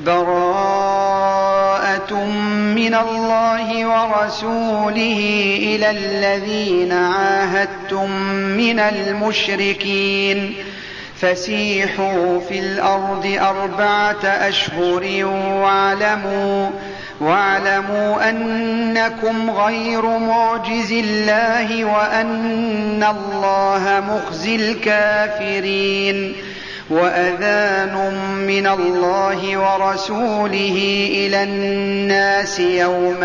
براءة من الله ورسوله إلى الذين عاهدتم من المشركين فسيحوا في الأرض 4 أشهر واعلموا أنكم غير معجز الله وأن الله مخزي الكافرين. وأذان من الله ورسوله إلى الناس يوم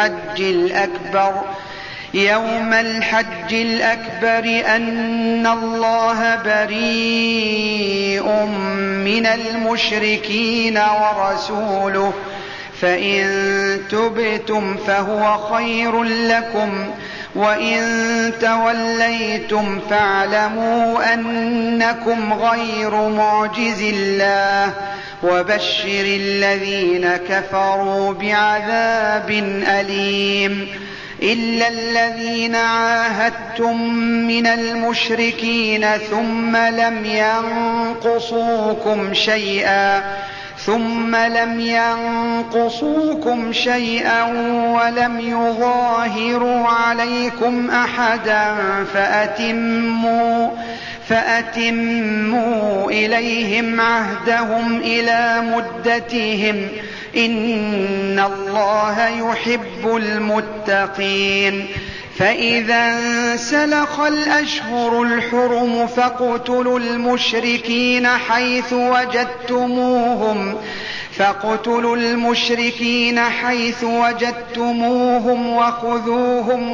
الحج الأكبر أن الله بريء من المشركين ورسوله فإن تبتم فهو خير لكم وإن توليتم فاعلموا أنكم غير معجز الله وبشر الذين كفروا بعذاب أليم. إلا الذين عاهدتم من المشركين ثم لم ينقصوكم شيئا ولم يظاهروا عليكم أحدا فأتموا إليهم عهدهم إلى مدتهم إن الله يحب المتقين. فإذا انسلخ الأشهر الحرم فاقتلوا المشركين حيث وجدتموهم وخذوهم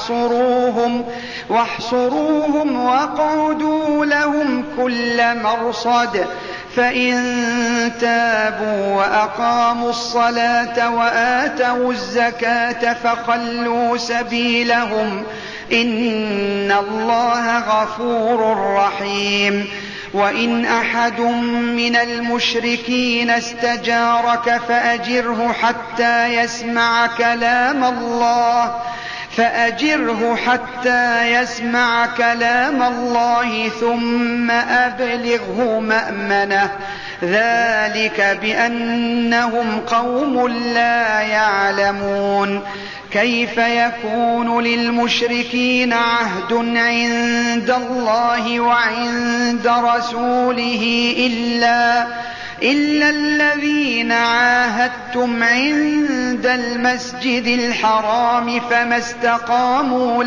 واحصروهم واقعدوا لهم كل مرصد فإن تابوا وأقاموا الصلاة وآتوا الزكاة فخلوا سبيلهم إن الله غفور رحيم. وإن أحد من المشركين استجارك فأجره حتى يسمع كلام الله ثم أبلغه مأمنه ذلك بأنهم قوم لا يعلمون. كيف يكون للمشركين عهد عند الله وعند رسوله إلا الذين عاهدتم عند المسجد الحرام فما استقاموا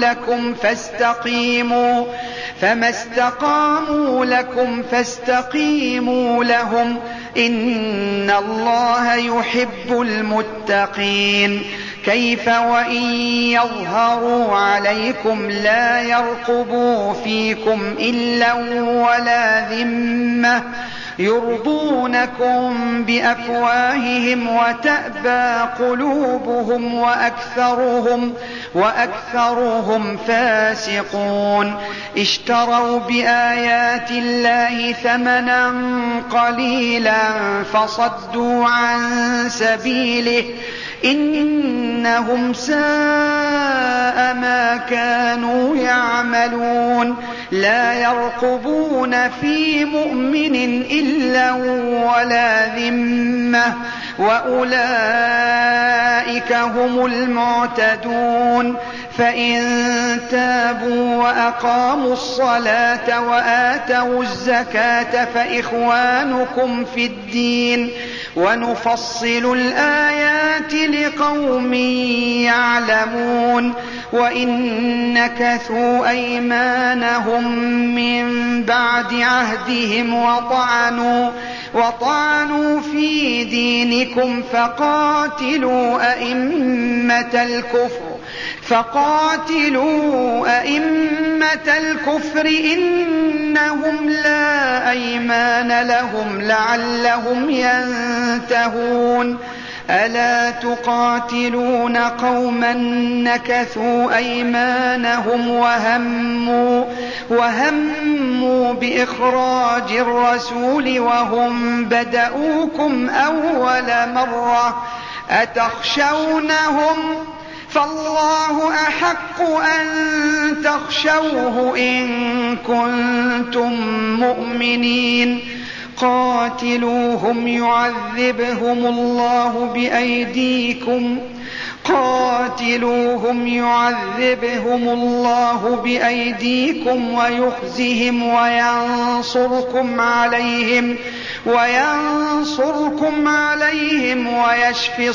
لكم فاستقيموا لهم إن الله يحب المتقين. كيف وإن يظهروا عليكم لا يرقبوا فيكم إلا ولا ذمة يرضونكم بأفواههم وتأبى قلوبهم وأكثرهم فاسقون. اشتروا بآيات الله ثمنا قليلا فصدوا عن سبيله إنهم ساء ما كانوا يعملون. لا يرقبون في مؤمن إلا ولا ذمة وأولئك هم المعتدون. فإن تابوا وأقاموا الصلاة وآتوا الزكاة فإخوانكم في الدين ونفصل الآيات لقوم يعلمون. وإن نكثوا أيمانهم من بعد عهدهم وطعنوا في دينكم فقاتلوا أئمة الكفر إنهم لا أيمان لهم لعلهم ينتهون. ألا تقاتلون قوما نكثوا أيمانهم وهموا بإخراج الرسول وهم بدؤوكم أول مرة أتخشونهم فالله أحق أن تخشوه إن كنتم مؤمنين. قاتلوهم يعذبهم الله بأيديكم ويخزهم وينصركم عليهم ويشف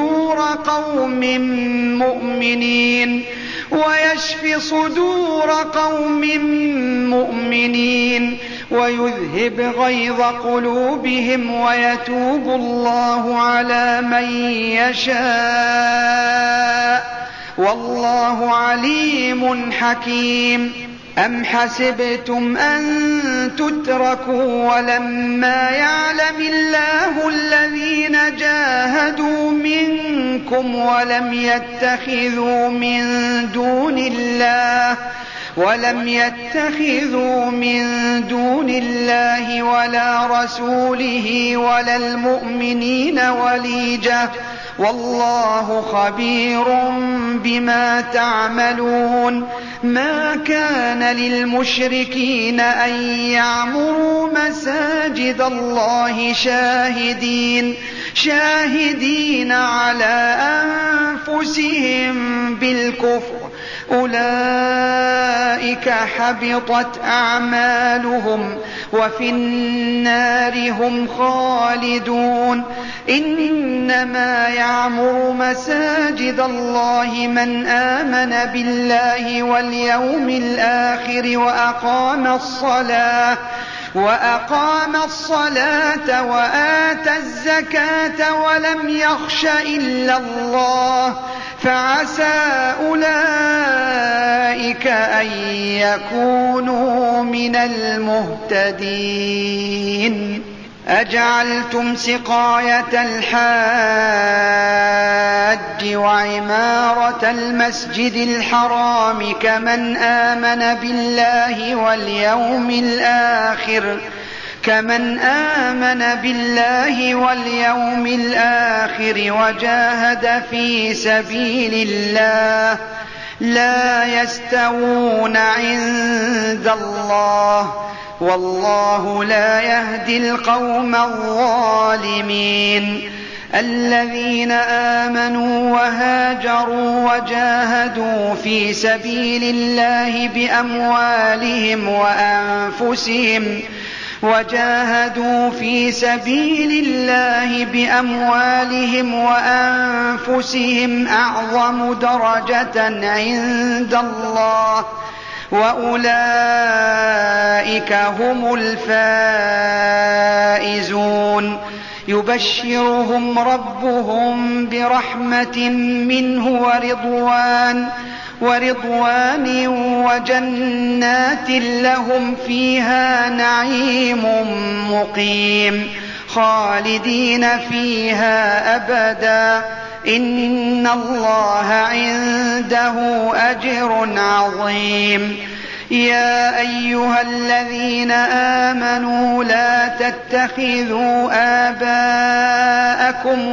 صدور قوم مؤمنين ويذهب غيظ قلوبهم ويتوب الله على من يشاء والله عليم حكيم. أم حسبتم أن تتركوا ولما يعلم الله الذين جاهدوا منكم ولم يتخذوا من دون الله ولا رسوله ولا المؤمنين وليجة والله خبير بما تعملون. ما كان للمشركين أن يعمروا مساجد الله شاهدين على أنفسهم بالكفر أولئك حبطت أعمالهم وفي النار هم خالدون. إنما يعمر مساجد الله من آمن بالله واليوم الآخر وأقام الصلاة وآتى الزكاة ولم يخش إلا الله فعسى أولئك أن يكونوا من المهتدين. أجعلتم سقاية الحاج وعمارة المسجد الحرام كمن آمن بالله واليوم الآخر وجاهد في سبيل الله لا يستوون عند الله والله لا يهدي القوم الظالمين. الذين آمنوا وهاجروا وجاهدوا في سبيل الله بأموالهم وأنفسهم أعظم درجة عند الله وأولئك هم الفائزون. يبشرهم ربهم برحمة منه ورضوان وجنات لهم فيها نعيم مقيم خالدين فيها أبدا إن الله عنده أجر عظيم. يا أيها الذين آمنوا لا تتخذوا آباءكم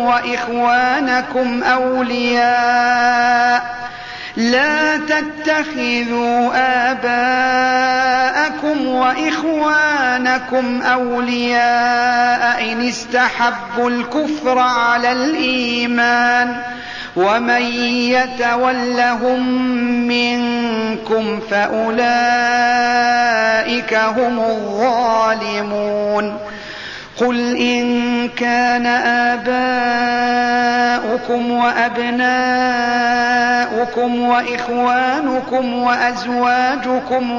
وإخوانكم أولياء إن استحبوا الكفر على الإيمان ومن يتولهم منكم فأولئك هم الظالمون. قل إن كان آباؤكم وأبناؤكم وإخوانكم وأزواجكم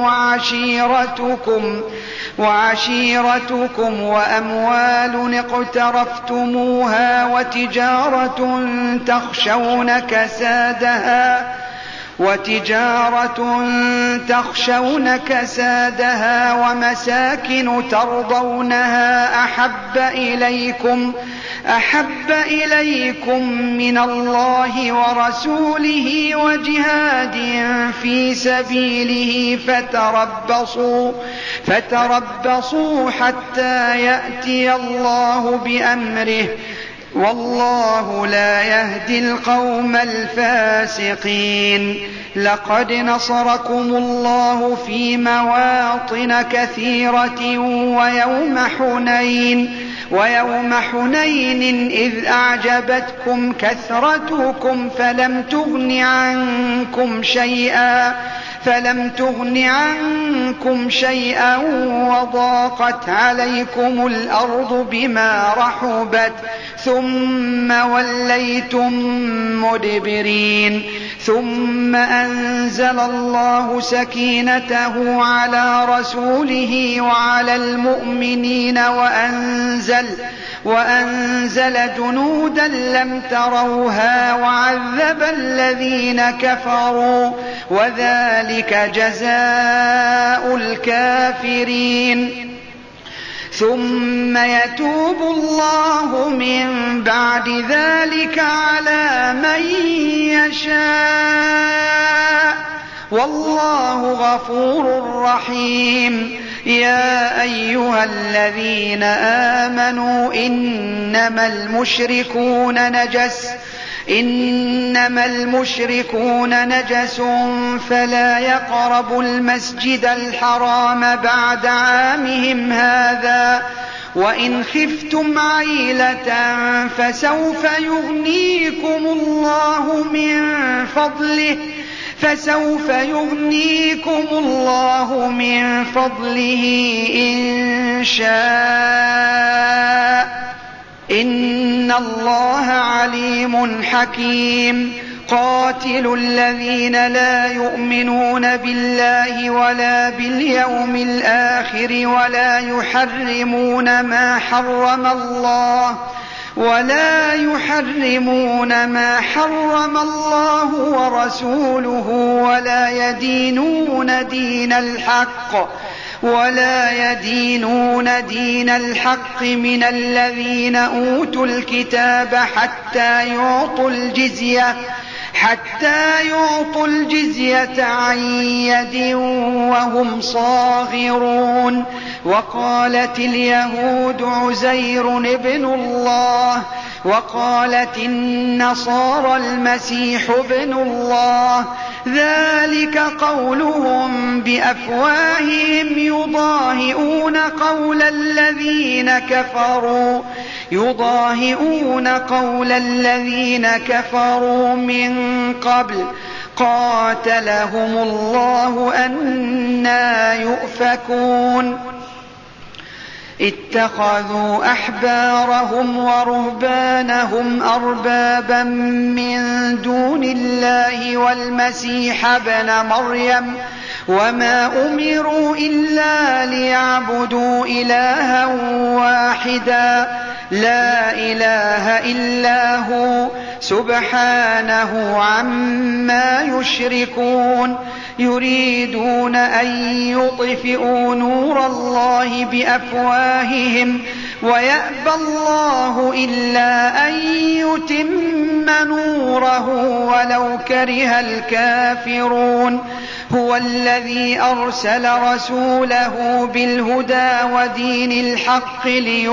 وعشيرتكم وأموال اقترفتموها وتجارة تخشون كسادها ومساكن ترضونها أحب إليكم من الله ورسوله وجهاد في سبيله فتربصوا حتى يأتي الله بأمره والله لا يهدي القوم الفاسقين. لقد نصركم الله في مواطن كثيرة ويوم حنين إذ أعجبتكم كثرتكم فلم تغن عنكم شيئا وضاقت عليكم الأرض بما رحبت ثم وليتم مدبرين. ثم أنزل الله سكينته على رسوله وعلى المؤمنين وأنزل جنودا لم تروها وعذب الذين كفروا وذلك جزاء الكافرين. ثم يتوب الله من بعد ذلك على من يشاء والله غفور رحيم. يا أيها الذين آمنوا إنما المشركون نجس فلا يقربوا المسجد الحرام بعد عامهم هذا وإن خفتم عيلة فسوف يغنيكم الله من فضله إن شاء إن الله عليم حكيم. قاتلوا الذين لا يؤمنون بالله ولا باليوم الآخر ولا يحرمون ما حرم الله ورسوله ولا يدينون دين الحق من الذين أوتوا الكتاب حتى يعطوا الجزية عن يد وهم صاغرون. وقالت اليهود عزير ابن الله وقالت النصارى المسيح ابن الله ذلك قولهم بأفواههم يضاهئون قول الذين كفروا من قبل قاتلهم الله أنى يؤفكون. اتخذوا أحبارهم ورهبانهم أربابا من دون الله والمسيح ابن مريم وما أمروا إلا ليعبدوا إلها واحدا لا إله إلا هو سبحانه عما يشركون. يريدون أن يطفئوا نور الله بأفواههم ويأبى الله إلا أن يتم نوره ولو كره الكافرون. هو الذي أرسل رسوله بالهدى ودين الحق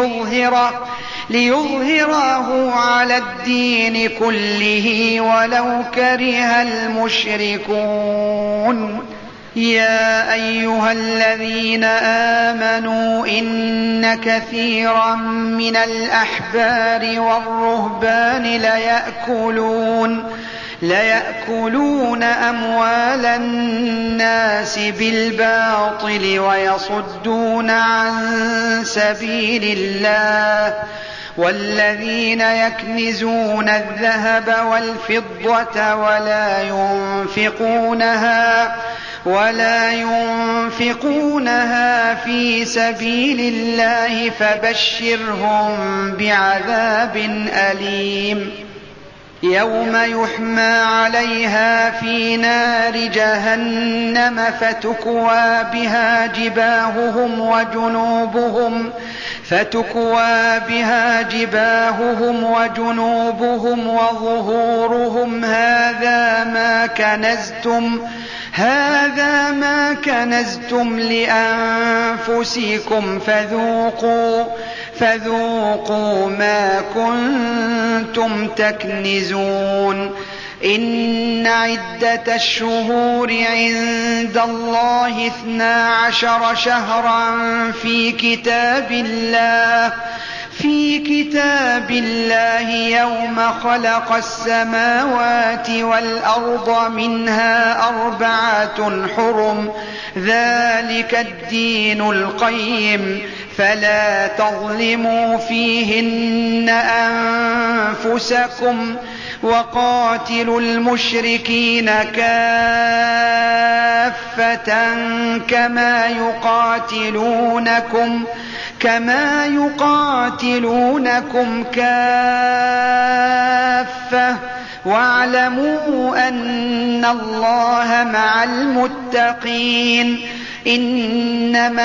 ليظهره على الدين كله ولو كره المشركون. يا أيها الذين آمنوا إن كثيرا من الأحبار والرهبان ليأكلون أموال الناس بالباطل ويصدون عن سبيل الله. والذين يكنزون الذهب والفضة ولا ينفقونها في سبيل الله فبشرهم بعذاب أليم. يوم يحمى عليها في نار جهنم فتكوى بها جباههم وجنوبهم وظهورهم هذا ما كنزتم لأنفسكم فذوقوا ما كنتم كنتم تكنزون إن عدة الشهور عند الله 12 شهرا في كتاب الله يوم خلق السماوات والأرض منها 4 حرم ذلك الدين القيم فلا تظلموا فيهن أنفسكم وقاتلوا المشركين كافة كما يقاتلونكم كافة واعلموا أن الله مع المتقين إنما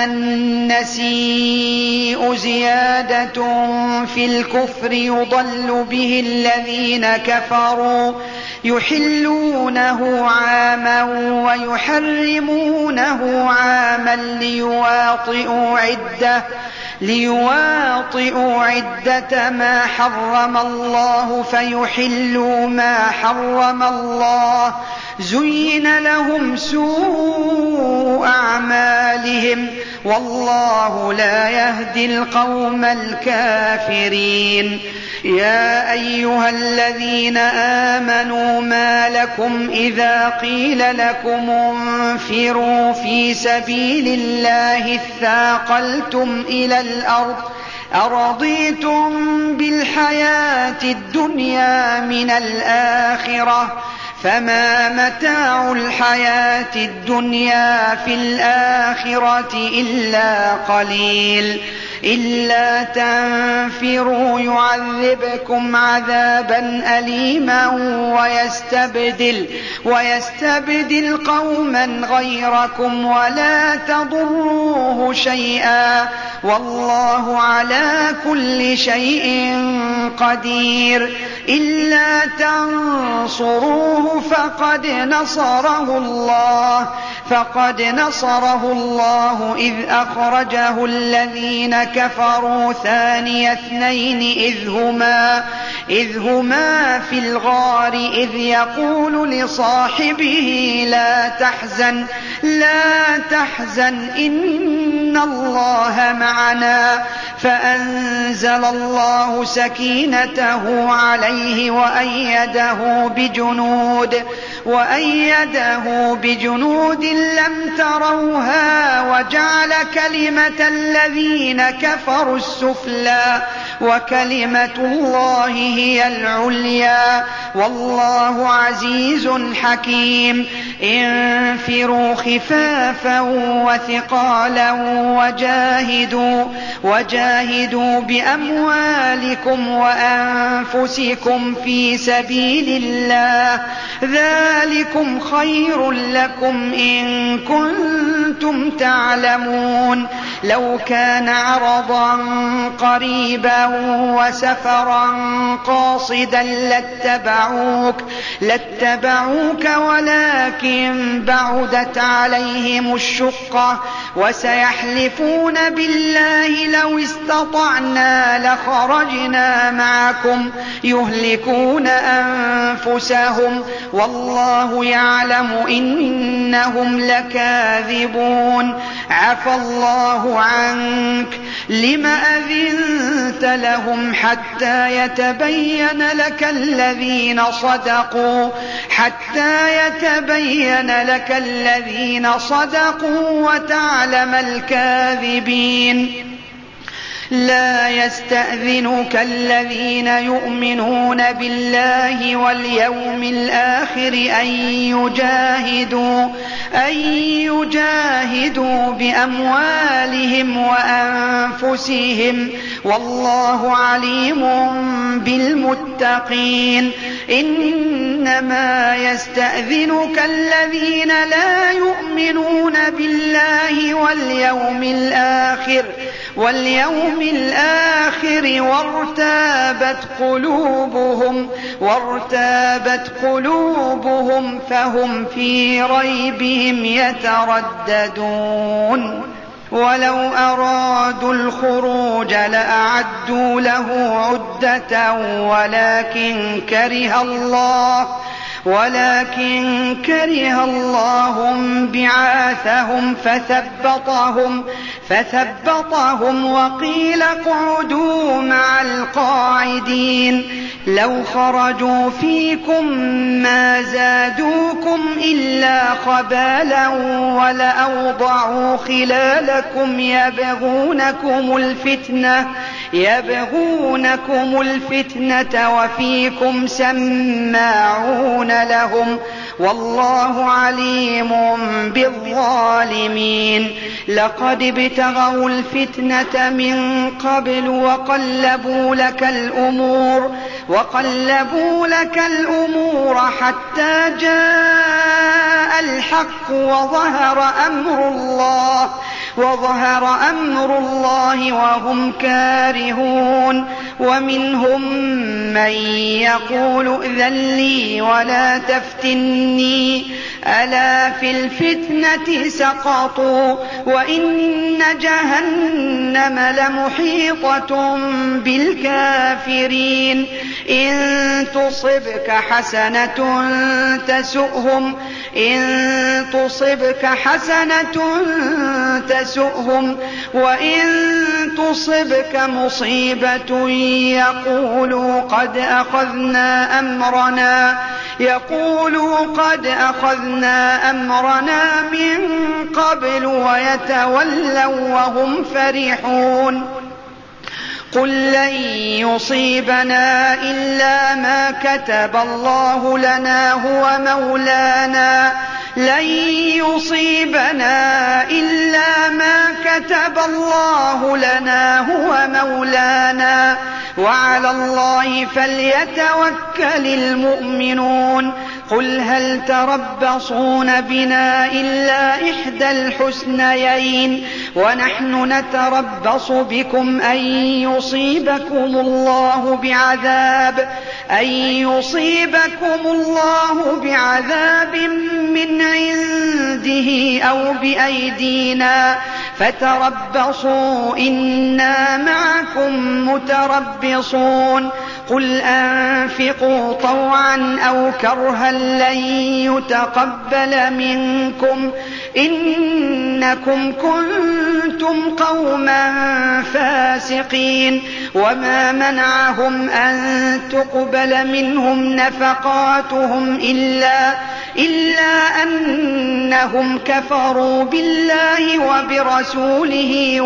النسيء زيادة في الكفر يضل به الذين كفروا يحلونه عاما ويحرمونه عاما ليواطئوا عدة ما حرم الله فيحلوا ما حرم الله زين لهم سوء أعمالهم والله لا يهدي القوم الكافرين يا أيها الذين آمنوا ما لكم إذا قيل لكم انفروا في سبيل الله اثاقلتم إلى الأرض أرضيتم بالحياة الدنيا من الآخرة فما متاع الحياة الدنيا في الآخرة إلا قليل إلا تنفروا يعذبكم عذابا أليما ويستبدل قوما غيركم ولا تضروه شيئا والله على كل شيء قدير إلا تنصروه فقد نصره الله إذ أخرجه الذين كفروا ثاني اثنين إذ هما في الغار إذ يقول لصاحبه لا تحزن إن الله معنا فأنزل الله سكينته عليه وأيده بجنود لم تروها وجعل كلمة الذين كفروا السفلى وكلمة الله هي العليا والله عزيز حكيم انفروا خفافا وثقالا وجاهدوا بأموالكم وأنفسكم في سبيل الله ذلكم خير لكم إن كنتم تعلمون لو كان عرضا قريبا وسفرا قاصدا لاتبعوك ولكن بعدت عليهم الشقة وسيحلفون بالله لو استطعنا لخرجنا معكم يهلكون أنفسهم والله يعلم إنهم لكاذبون عفى الله عنك لم أذنت لهم حتى يتبين لك الذين صدقوا وتعلم الكاذبين لا يستأذنك الذين يؤمنون بالله واليوم الآخر أن يجاهدوا بأموالهم وأنفسهم والله عليم بالمتقين إنما يستأذنك الذين لا يؤمنون بالله واليوم الآخر وارتابت قلوبهم فهم في ريبهم يترددون ولو أرادوا الخروج لأعدوا له عدة ولكن كره الله بعاثهم فثبطهم وقيل اقعدوا مع القاعدين لو خرجوا فيكم ما زادوكم إلا خبالا ولأوضعوا خلالكم يبغونكم الفتنة وفيكم سماعون لهم والله عليم بالظالمين لقد ابتغوا الفتنة من قبل وقلبوا لك الأمور حتى جاء الحق وظهر أمر الله وهم كارهون ومنهم من يقول ائذن لي ولا تفتني ألا في الفتنة سقطوا وإن جهنم لمحيطة بالكافرين إن تصبك حسنة تسؤهم وإن تصبك مصيبة يقولوا قد أخذنا أمرنا من قبل ويتولوا وهم فرحون قل لن يصيبنا إلا ما كتب الله لنا هو مولانا وعلى الله فليتوكل المؤمنون قل هل تربصون بنا إلا إحدى الحسنيين ونحن نتربص بكم أن يصيبكم الله بعذاب من عنده أو بأيدينا فتربصوا إنا معكم متربصون قل أنفقوا طوعا أو كرها لن يتقبل منكم إنكم كنتم قوما فاسقين وما منعهم أن تقبل منهم نفقاتهم إلا أنهم كفروا بالله وبرسوله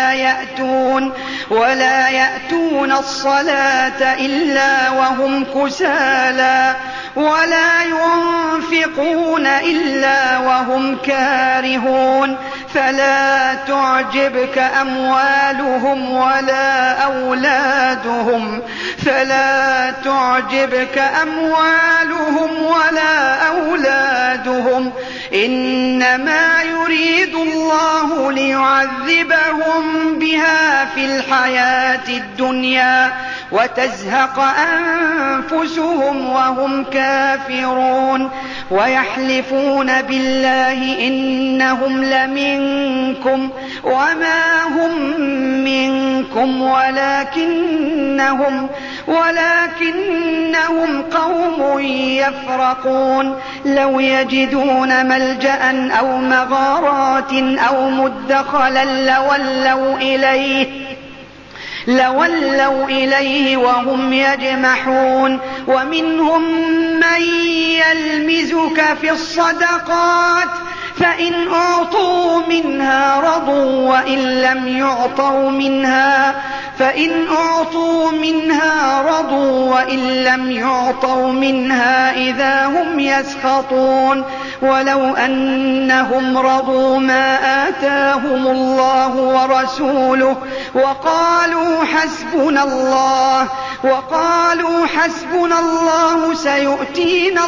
ولا يأتون الصلاة إلا وهم كسالى ولا ينفقون إلا وهم كارهون فلا تعجبك أموالهم ولا أولادهم إنما يريد الله ليعذبهم بها في الحياة الدنيا وتزهق أنفسهم وهم كافرون ويحلفون بالله إنهم لمنكم وما هم منكم ولكنهم قوم يفرقون لو يجدون ملجأ أو مغارات أو مدخلا لولوا إليه وهم يجمحون ومنهم من يلمزك في الصدقات فإن أعطوا منها رضوا وإن لم يعطوا منها إذا هم يسخطون ولو أنهم رضوا ما آتاهم الله ورسوله وقالوا حسبنا الله سيؤتينا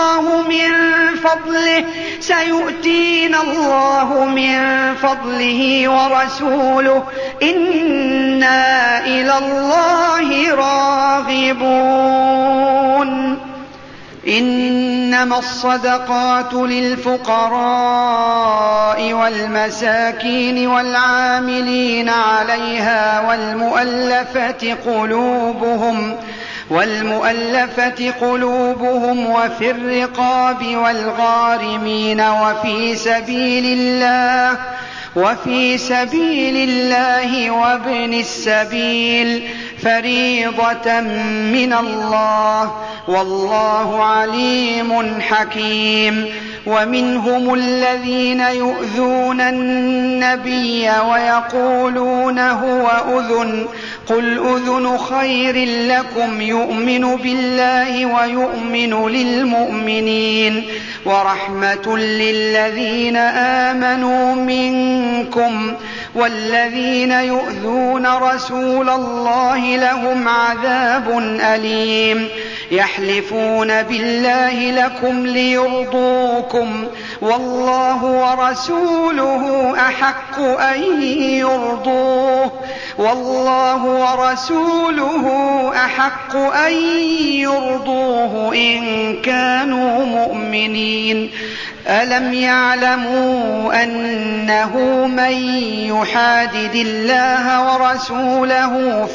الله من فضله ورسوله إنا إلى الله راغبون إن إنما الصدقات للفقراء والمساكين والعاملين عليها والمؤلفة قلوبهم وفي الرقاب والغارمين وفي سبيل الله وابن السبيل فريضة من الله والله عليم حكيم. ومنهم الذين يؤذون النبي ويقولون هو أذن قل أذن خير لكم يؤمن بالله ويؤمن للمؤمنين ورحمة للذين آمنوا منكم والذين يؤذون رسول الله لهم عذاب أليم. يحلفون بالله لكم ليرضوكم والله ورسوله أحق أن يرضوه إن كانوا مؤمنين. ألم يعلموا أنه من يحادد الله ورسوله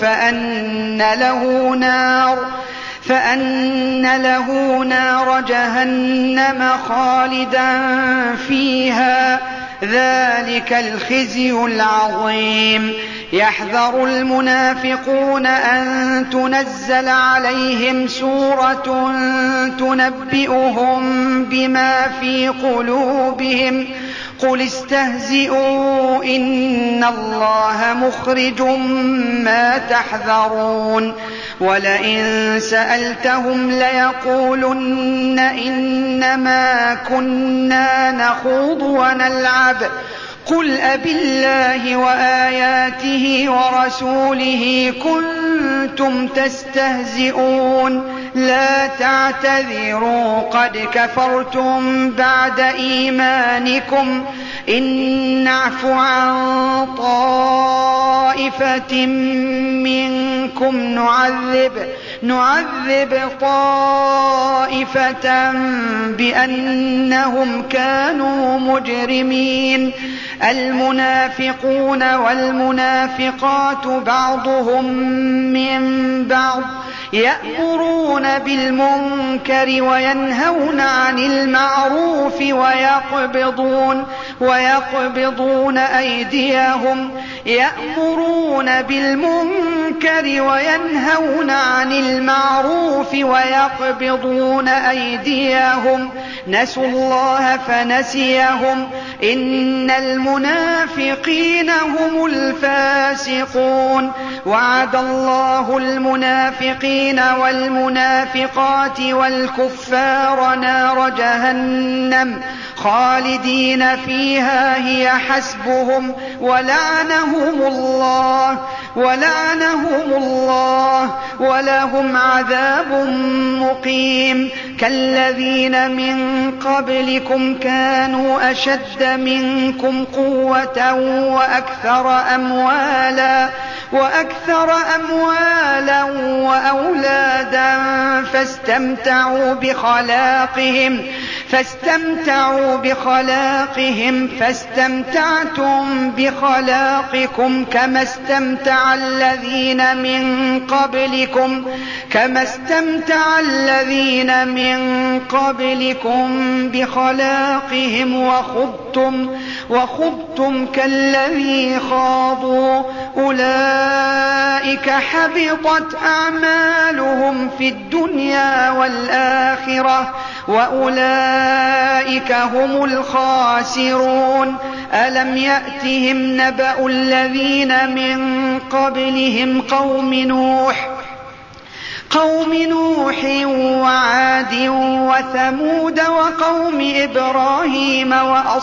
فأن له نار جهنم خالدا فيها ذلك الخزي العظيم. يحذر المنافقون أن تنزل عليهم سورة تنبئهم بما في قلوبهم قل استهزئوا إن الله مخرج ما تحذرون. ولئن سألتهم ليقولن إنما كنا نخوض ونلعب قل أبالله وآياته ورسوله كنتم تستهزئون لا تعتذروا قد كفرتم بعد إيمانكم إن نعف عن طائفة منكم نعذب طائفة بأنهم كانوا مجرمين. المنافقون والمنافقات بعضهم من بعض يأمرون بالمنكر وينهون عن المعروف ويقبضون أيديهم يأمرون بالمنكر وينهون عن المعروف ويقبضون أيديهم نسوا الله فنسيهم إن المنافقين هم الفاسقون. وعد الله المنافقين والمنافقات والكفار نار جهنم خالدين فيها هي حسبهم ولعنهم الله ولهم عذاب مقيم. كالذين من قبلكم كانوا أشد منكم قوة وأكثر أموالا وأولادا فاستمتعوا بخلاقهم فاستمتعتم بخلاقكم كما استمتع الذين من قبلكم بخلاقهم وخضتم كالذي خاضوا أولئك حبطت أعمالهم في الدنيا والآخرة وأولئك هم الخاسرون. ألم يأتهم نبأ الذين من قبلهم قوم نوح وعاد وثمود وقوم إبراهيم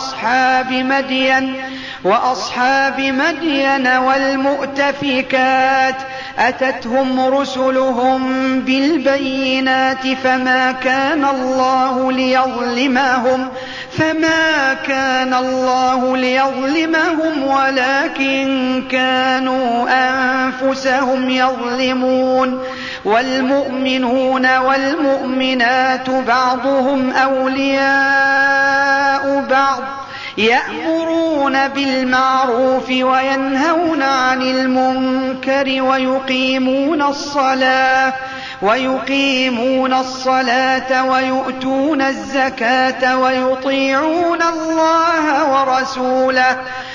وأصحاب مدين والمؤتفكات أتتهم رسلهم بالبينات فما كان الله فما كان الله ليظلمهم ولكن كانوا أنفسهم يظلمون. والمؤمنون والمؤمنات بعضهم أولياء بعض يأمرون بالمعروف وينهون عن المنكر ويقيمون الصلاة ويؤتون الزكاة ويطيعون الله ورسوله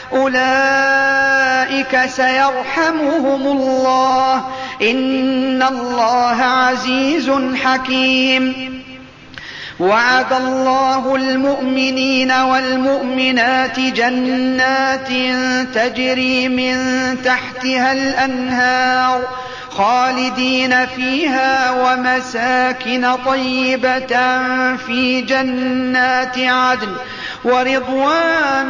أولئك سيرحمهم الله إن الله عزيز حكيم. وعد الله المؤمنين والمؤمنات جنات تجري من تحتها الأنهار خالدين فيها ومساكن طيبة في جنات عدن ورضوان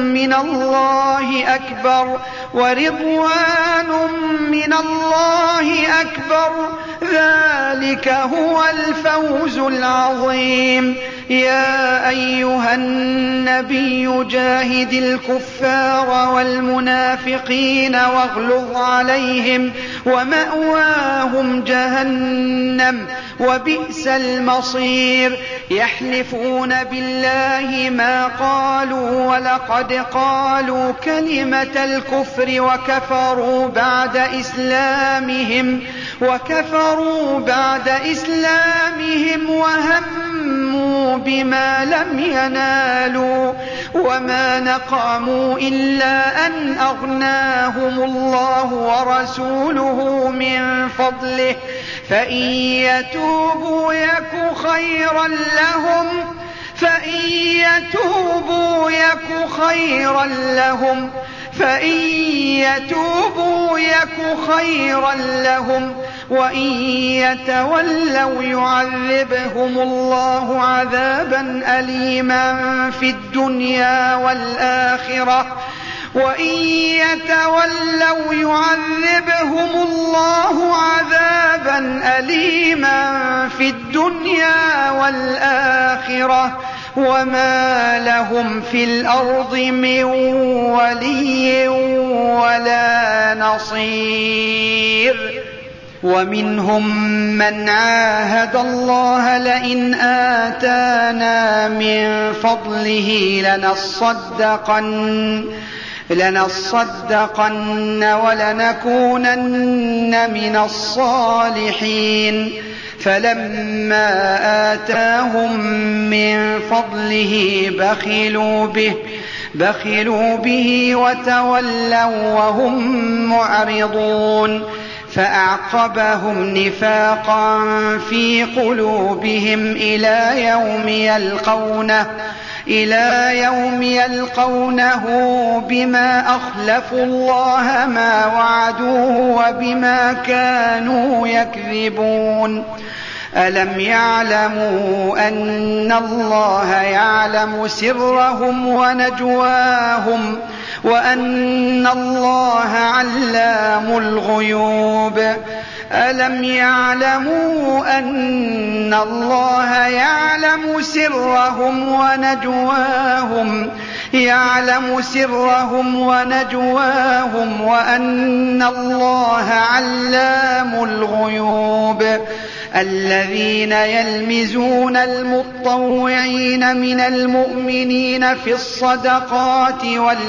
من الله أكبر ذلك هو الفوز العظيم. يا أيها النبي جاهد الكفار والمنافقين واغلظ عليهم ومأواهم جهنم وبئس المصير. يحلفون بالله ما قالوا ولقد قالوا كلمة الكفر وكفروا بعد إسلامهم وهموا بما لم ينالوا وما نقموا إلا أن أغناهم الله ورسوله من فضله فإن يتوبوا يك خيرا لهم وإن يتولوا يعذبهم الله عذابا أليما في الدنيا والآخرة وما لهم في الأرض من ولي ولا نصير. ومنهم من عاهد الله لئن آتانا من فضله لنصدقن ولنكونن من الصالحين فلما آتاهم من فضله بخلوا به وتولوا وهم معرضون. فأعقبهم نفاقا في قلوبهم إلى يوم يلقونه بما أخلفوا الله ما وعدوه وبما كانوا يكذبون. ألم يعلموا أن الله يعلم سرهم ونجواهم وأن الله علام الغيوب. ألم يعلموا أن الله يعلم سرهم ونجواهم وأن الله علام الغيوب. الذين يلمزون المطوعين من المؤمنين في الصدقات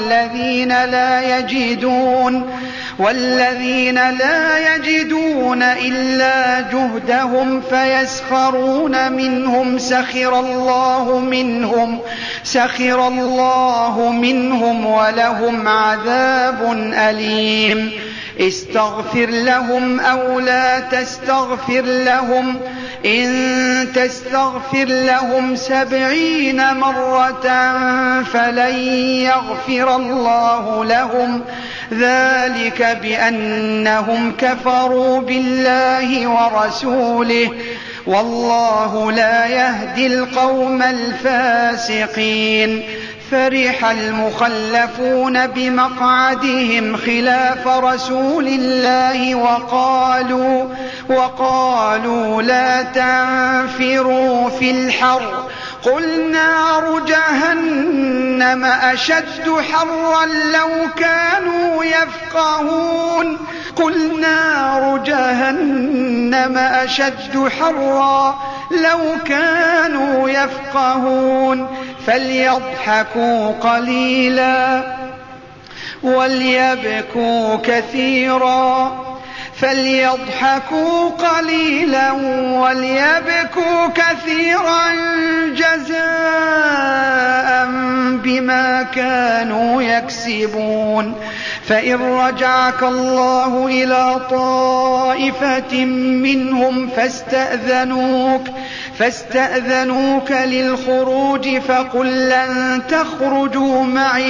والذين لا يجدون إلا جهدهم فيسخرون منهم سخر الله منهم ولهم عذاب أليم. استغفر لهم أو لا تستغفر لهم إن تستغفر لهم 70 مرة فلن يغفر الله لهم ذلك بأنهم كفروا بالله ورسوله والله لا يهدي القوم الفاسقين. فرح المخلفون بمقعدهم خلاف رسول الله وقالوا لا تنفروا في الحر قل نار جهنم أشد حرا لو كانوا يفقهون قل نار جهنم أشد حرا لو كانوا يفقهون فليضحكوا قليلا وليبكوا كثيرا فليضحكوا قليلا وليبكوا كثيرا جزاء بما كانوا يكسبون فإن رجعك الله إلى طائفة منهم فاستأذنوك للخروج فقل لن تخرجوا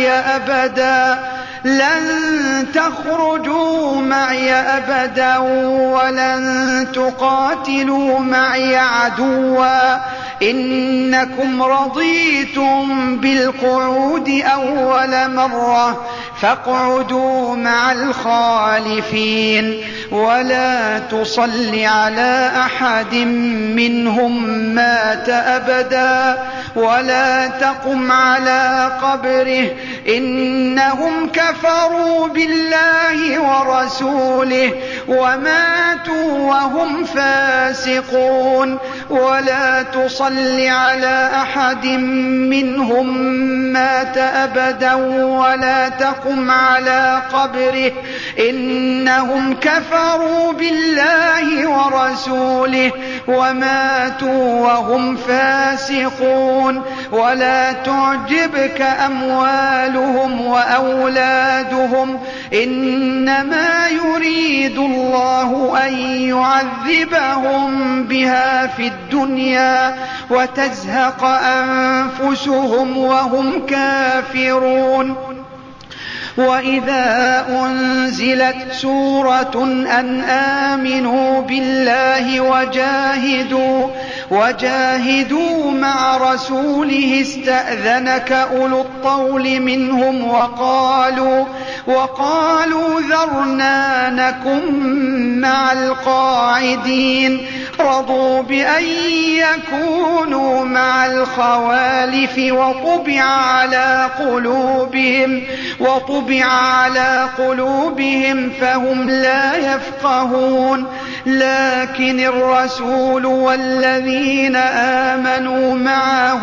معي أبدا ولن تقاتلوا معي عدوا إنكم رضيتم بالقعود أول مرة فاقعدوا مع الخالفين ولا تصل على أحد منهم مات أبدا ولا تقم على قبره إنهم كفروا بالله ورسوله وماتوا وهم فاسقون ولا تصل على أحد منهم مات أبدا ولا تقم على قبره إنهم كفروا بالله ورسوله وماتوا وهم فاسقون ولا تعجبك أموالهم وأولادهم إنما يريد الله أن يعذبهم بها في الدنيا وتزهق أنفسهم وهم كافرون وإذا أنزلت سورة أن آمنوا بالله وجاهدوا مع رسوله استأذنك أولو الطول منهم وقالوا ذرنا نكن مع القاعدين رضوا بأن يكونوا مع الخوالف وطبع على قلوبهم فهم لا يفقهون لكن الرسول والذين آمنوا معه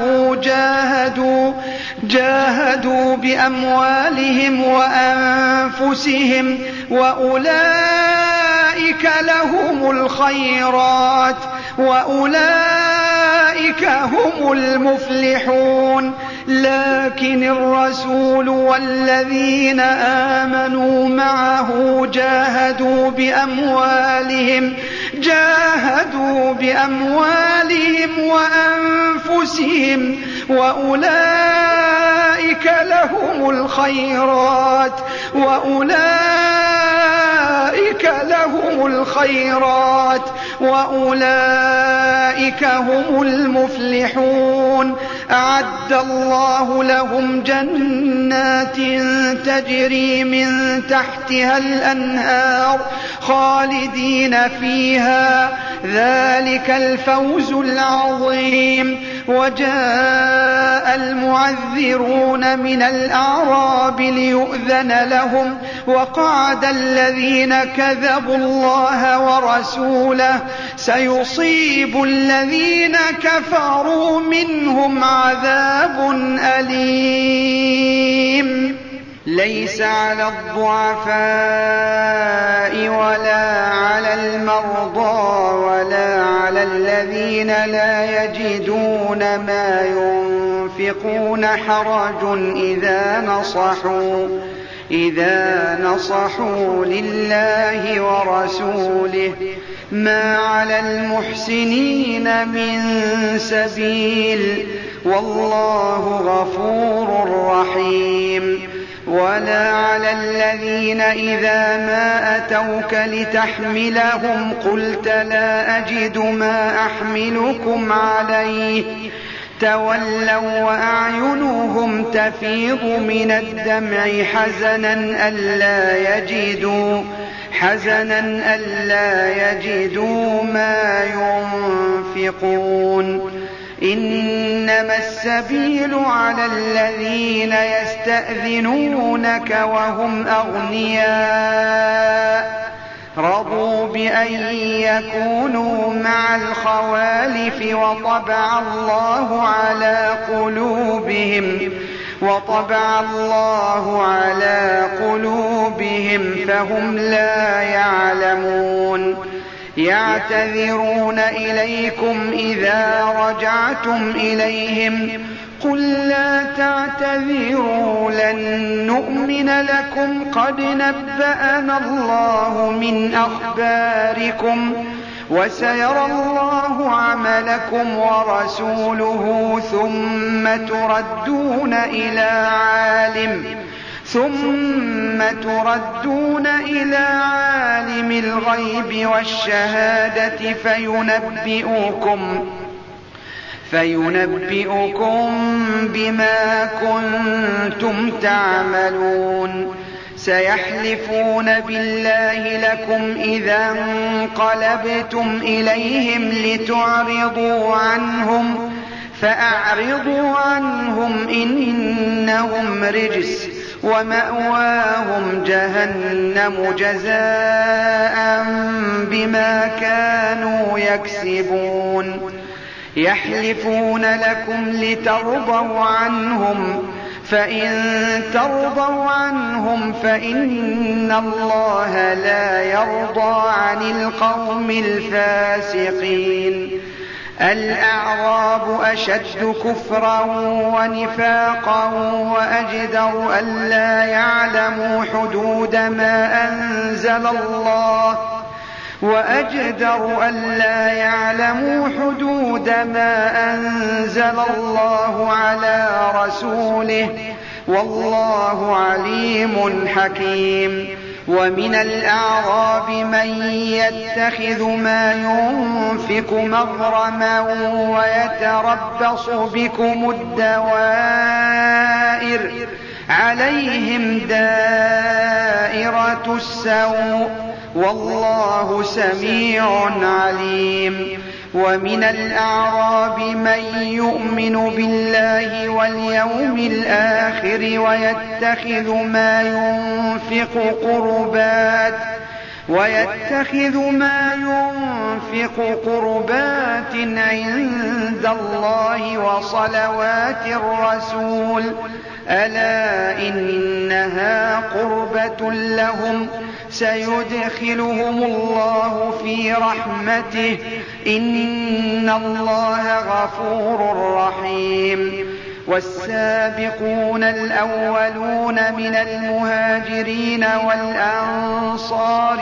جاهدوا بأموالهم وأنفسهم وأولئك لهم الخيرات وأولئك هم المفلحون لكن الرسول والذين آمنوا معه جاهدوا بأموالهم وأنفسهم وأولئك لهم الخيرات وأولئك هم المفلحون أعد الله لهم جنات تجري من تحتها الأنهار خالدين فيها ذلك الفوز العظيم وجاء المعذرون من الأعراب ليؤذن لهم وقعد الذين كذبوا الله ورسوله سيصيب الذين كفروا منهم عذاب أليم ليس على الضعفاء ولا على المرضى ولا على الذين لا يجدون ما ينفقون حرج إذا نصحوا لله ورسوله ما على المحسنين من سبيل والله غفور رحيم ولا على الذين إذا ما أتوك لتحملهم قلت لا أجد ما أحملكم عليه تولوا وأعينهم تفيض من الدمع حزنا ألا يجدوا ما ينفقون إنما السبيل على الذين يستأذنونك وهم أغنياء رضوا بأن يكونوا مع الخوالف وطبع الله على قلوبهم فهم لا يعلمون يعتذرون إليكم إذا رجعتم إليهم قل لا تعتذروا لن نؤمن لكم قد نبأنا الله من أخباركم وسيرى الله عملكم ورسوله ثم تردون إلى عالم الغيب والشهادة فينبئكم بما كنتم تعملون سيحلفون بالله لكم إذا انقلبتم إليهم لتعرضوا عنهم فأعرضوا عنهم إنهم رجس ومأواهم جهنم جزاء بما كانوا يكسبون يحلفون لكم لترضوا عنهم فإن ترضوا عنهم فإن الله لا يرضى عن القوم الفاسقين الأعراب أشد كفرا ونفاقا وأجدر ألا يعلموا حدود ما أنزل الله على رسوله والله عليم حكيم ومن الأعراب من يتخذ ما ينفق مغرما ويتربص بكم الدوائر عليهم دائرة السوء والله سميع عليم ومن الأعراب من يؤمن بالله واليوم الآخر ويتخذ ما ينفق قربات عند الله وصلوات الرسول ألا إنها قربة لهم سيدخلهم الله في رحمته إن الله غفور رحيم والسابقون الأولون من المهاجرين والأنصار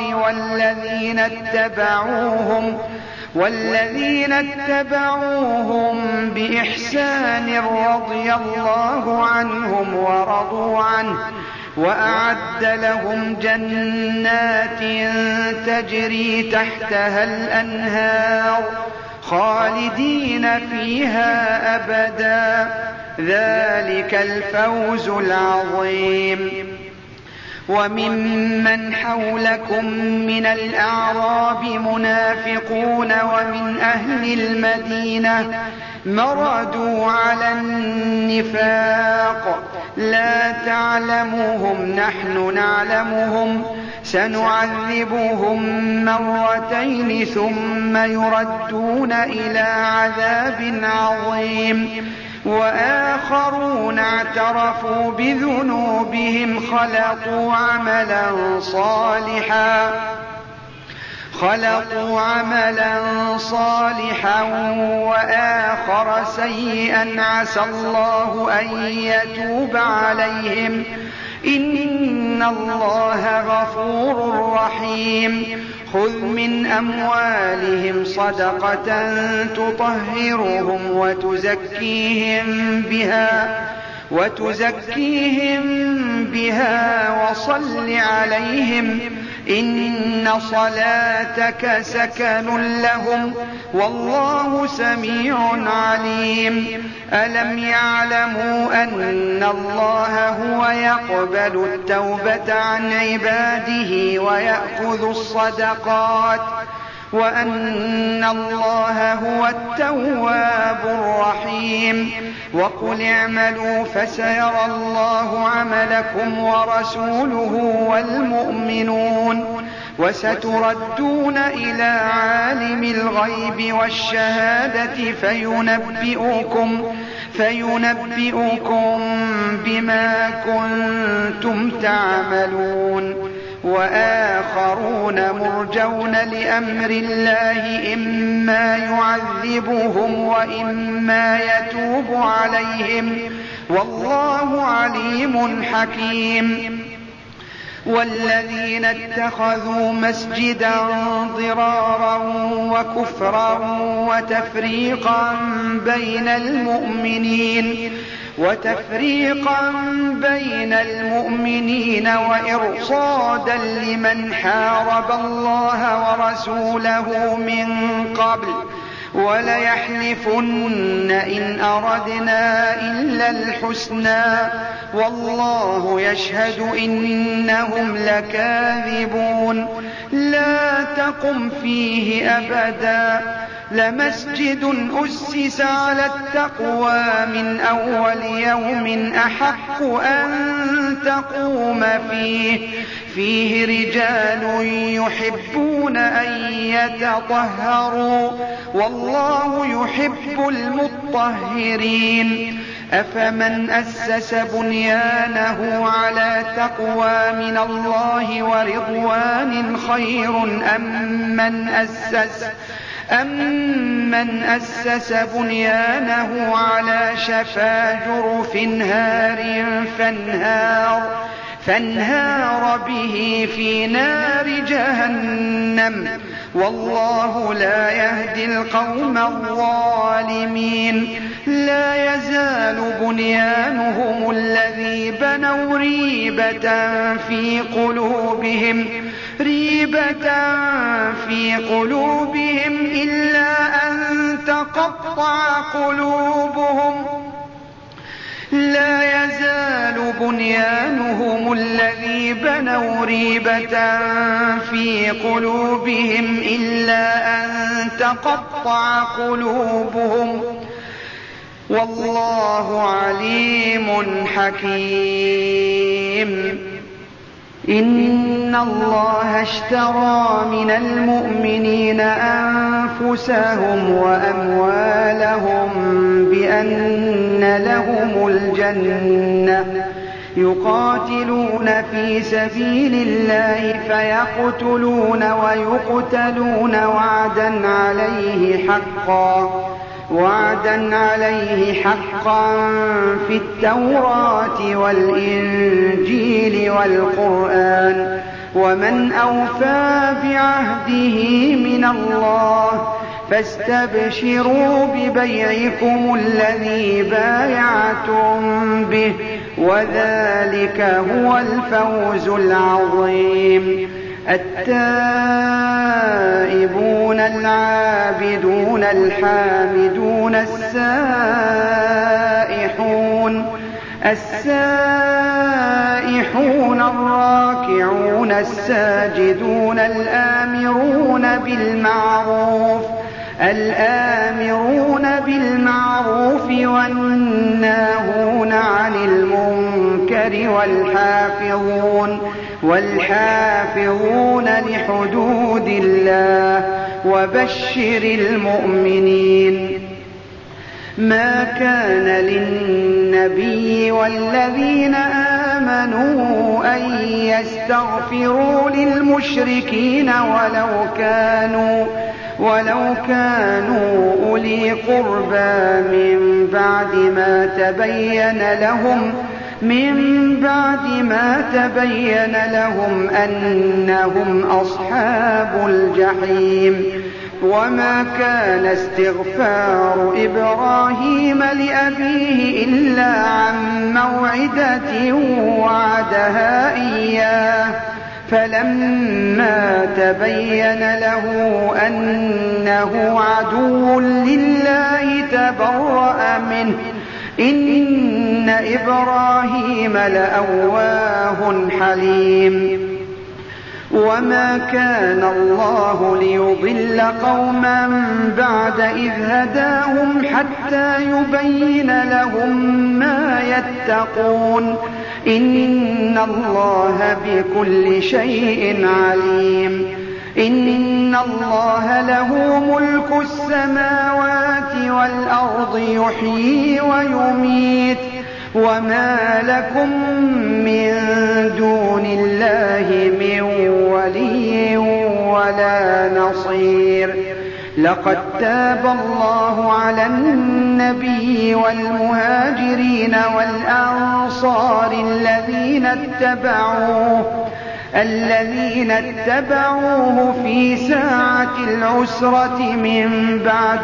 والذين اتبعوهم بإحسان رضي الله عنهم ورضوا عنه وأعد لهم جنات تجري تحتها الأنهار خالدين فيها أبدا ذلك الفوز العظيم وممن حولكم من الأعراب منافقون ومن أهل المدينة مردوا على النفاق لا تعلموهم نحن نعلمهم سنعذبهم مرتين ثم يردون إلى عذاب عظيم وآخرون اعترفوا بذنوبهم خلقوا عملا صالحا وآخر سيئا عسى الله أن يتوب عليهم إن الله غفور رحيم خذ من أموالهم صدقة تطهرهم وتزكيهم بها وصل عليهم إن صلاتك سكن لهم والله سميع عليم ألم يعلموا أن الله هو يقبل التوبة عن عباده ويأخذ الصدقات وأن الله هو التواب رحيم. وقل اعملوا فسيرى الله عملكم ورسوله والمؤمنون وستردون إلى عالم الغيب والشهادة فينبئكم بما كنتم تعملون. وآخرون مرجون لأمر الله إما يعذبهم وإما يتوب عليهم والله عليم حكيم. والذين اتخذوا مسجدا ضرارا وكفرا وتفريقا بين المؤمنين وإرصادا لمن حارب الله ورسوله من قبل وليحلفن إن أردنا إلا الحسنى والله يشهد إنهم لكاذبون. لا تقم فيه أبدا لمسجد أسس على التقوى من أول يوم أحق أن تقوم فيه رجال يحبون أن يتطهروا والله يحب المطهرين. أفمن أسس بنيانه على تقوى من الله ورضوان خير أمن أسس بنيانه على شفا جرف هار فانهار به في نار جهنم والله لا يهدي القوم الظالمين. لا يزال بنيانهم الذي بنوا ريبة في قلوبهم إلا أن تقطع قلوبهم. لا يزال بنيانهم الذي بنوا ريبة في قلوبهم إلا أن تقطع قلوبهم والله عليم حكيم. إن الله اشترى من المؤمنين أنفسهم وأموالهم بأن لهم الجنة يقاتلون في سبيل الله فيقتلون ويقتلون وعدا عليه حقا في التوراة والإنجيل والقرآن ومن أوفى بعهده من الله فاستبشروا ببيعكم الذي بايعتم به وذلك هو الفوز العظيم. التائبون العابدون الحامدون السائحون الراكعون الساجدون الآمرون بالمعروف والناهون عن المنكر والحافظون لحدود الله وبشر المؤمنين. ما كان للنبي والذين آمنوا أن يستغفروا للمشركين ولو كانوا أولي قربى من بعد ما تبين لهم أنهم أصحاب الجحيم. وما كان استغفار إبراهيم لأبيه إلا عن موعدة وعدها إياه فلما تبين له أنه عدو لله تبرأ منه إن إبراهيم لأواه حليم. وما كان الله ليضل قوما بعد إذ هداهم حتى يبين لهم ما يتقون إن الله بكل شيء عليم إن الله له ملك السماوات والأرض يحيي ويميت وما لكم من دون الله من ولي ولا نصير لقد تاب الله على النبي والمهاجرين والأنصار الذين اتبعوه في ساعة العسرة من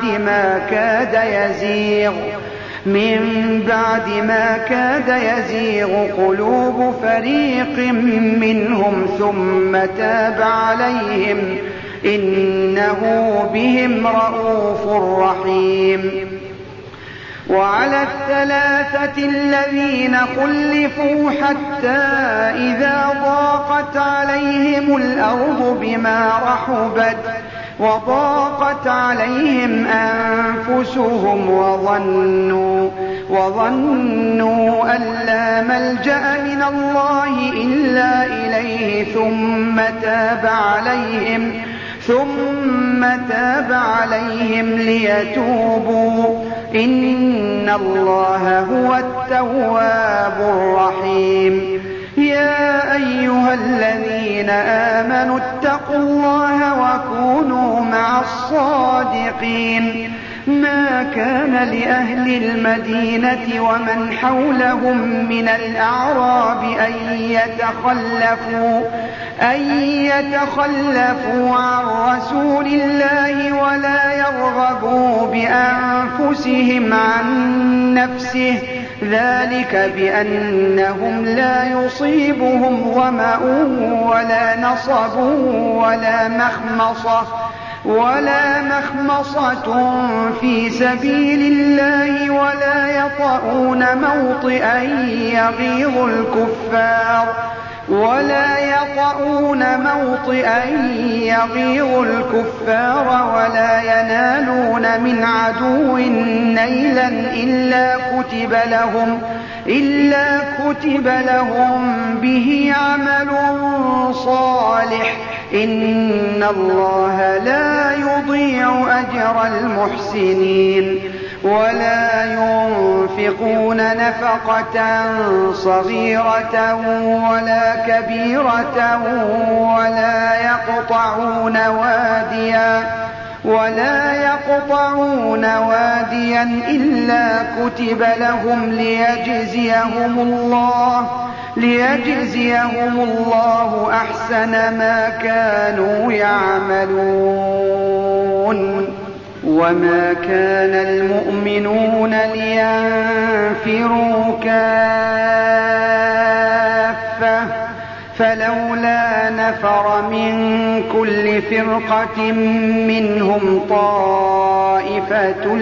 بعد ما كاد يزيغ قلوب فريق منهم ثم تاب عليهم إنه بهم رءوف رحيم وعلى الثلاثة الذين خلفوا حتى إذا ضاقت عليهم الأرض بما رحبت وضاقت عليهم أنفسهم وظنوا أن لا ملجأ من الله إلا إليه ثم تاب عليهم ليتوبوا إن الله هو التواب الرحيم يا أيها الذين آمنوا اتقوا الله وكونوا مع الصادقين ما كان لأهل المدينة ومن حولهم من الأعراب أن يتخلفوا عن رسول الله ولا يرغبوا بأنفسهم عن نفسه ذلك بأنهم لا يصيبهم ظمأ ولا نصب ولا مخمصة في سبيل الله ولا يطؤون موطئا يغيظ الكفار ولا ينالون من عدو نيلا إلا كتب لهم به عمل صالح إن الله لا يضيع أجر المحسنين ولا ينفقون نفقة صغيرة ولا كبيرة ولا يقطعون واديا إلا كتب لهم ليجزيهم الله أحسن ما كانوا يعملون وما كان المؤمنون لينفروا كافة فلولا نفر من كل فرقة منهم طائفة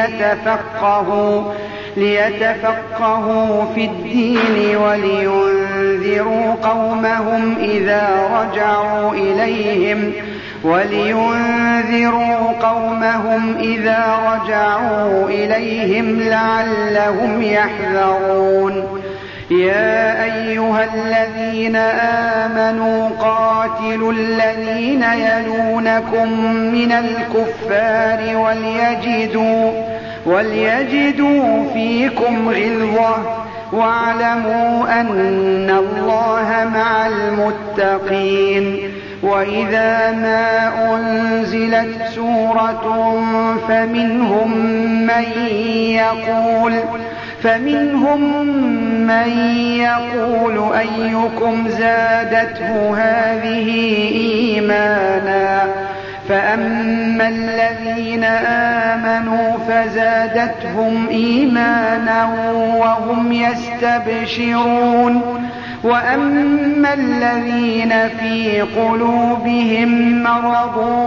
ليتفقهوا في الدين ولينذروا قومهم إذا رجعوا إليهم لعلهم يحذرون يا أيها الذين آمنوا قاتلوا الذين يلونكم من الكفار وليجدوا فيكم غلظة واعلموا أن الله مع المتقين وإذا ما أنزلت سورة فمنهم من يقول أيكم زادته هذه إيمانا فأما الذين آمنوا فزادتهم إيمانا وهم يستبشرون وأما الذين في قلوبهم مرض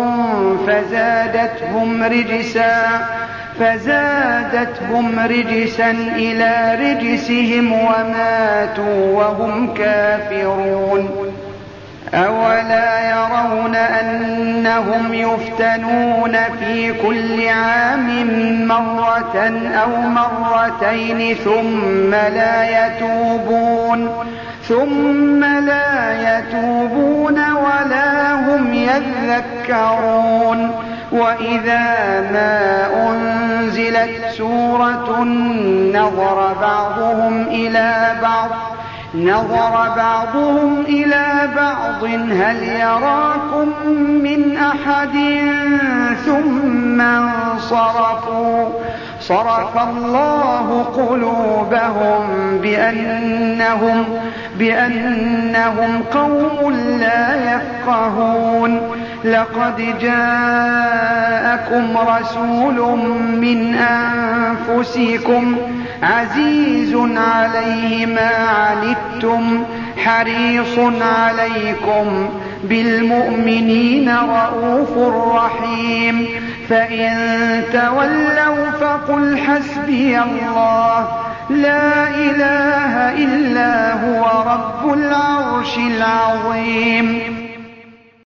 فزادتهم رجسا إلى رجسهم وماتوا وهم كافرون أولا يرون أنهم يفتنون في كل عام مرة أو مرتين ثم لا يتوبون ولا هم يذكرون وإذا ما أنزلت سورة نظر بعضهم إلى بعض هل يراكم من أحد ثم انصرفوا صرف الله قلوبهم بأنهم قوم لا يفقهون لقد جاءكم رسول من أنفسكم عزيز عليه ما عنتم حريص عليكم بالمؤمنين رءوف رحيم فإن تولوا فقل حسبي الله لا إله إلا هو رب العرش العظيم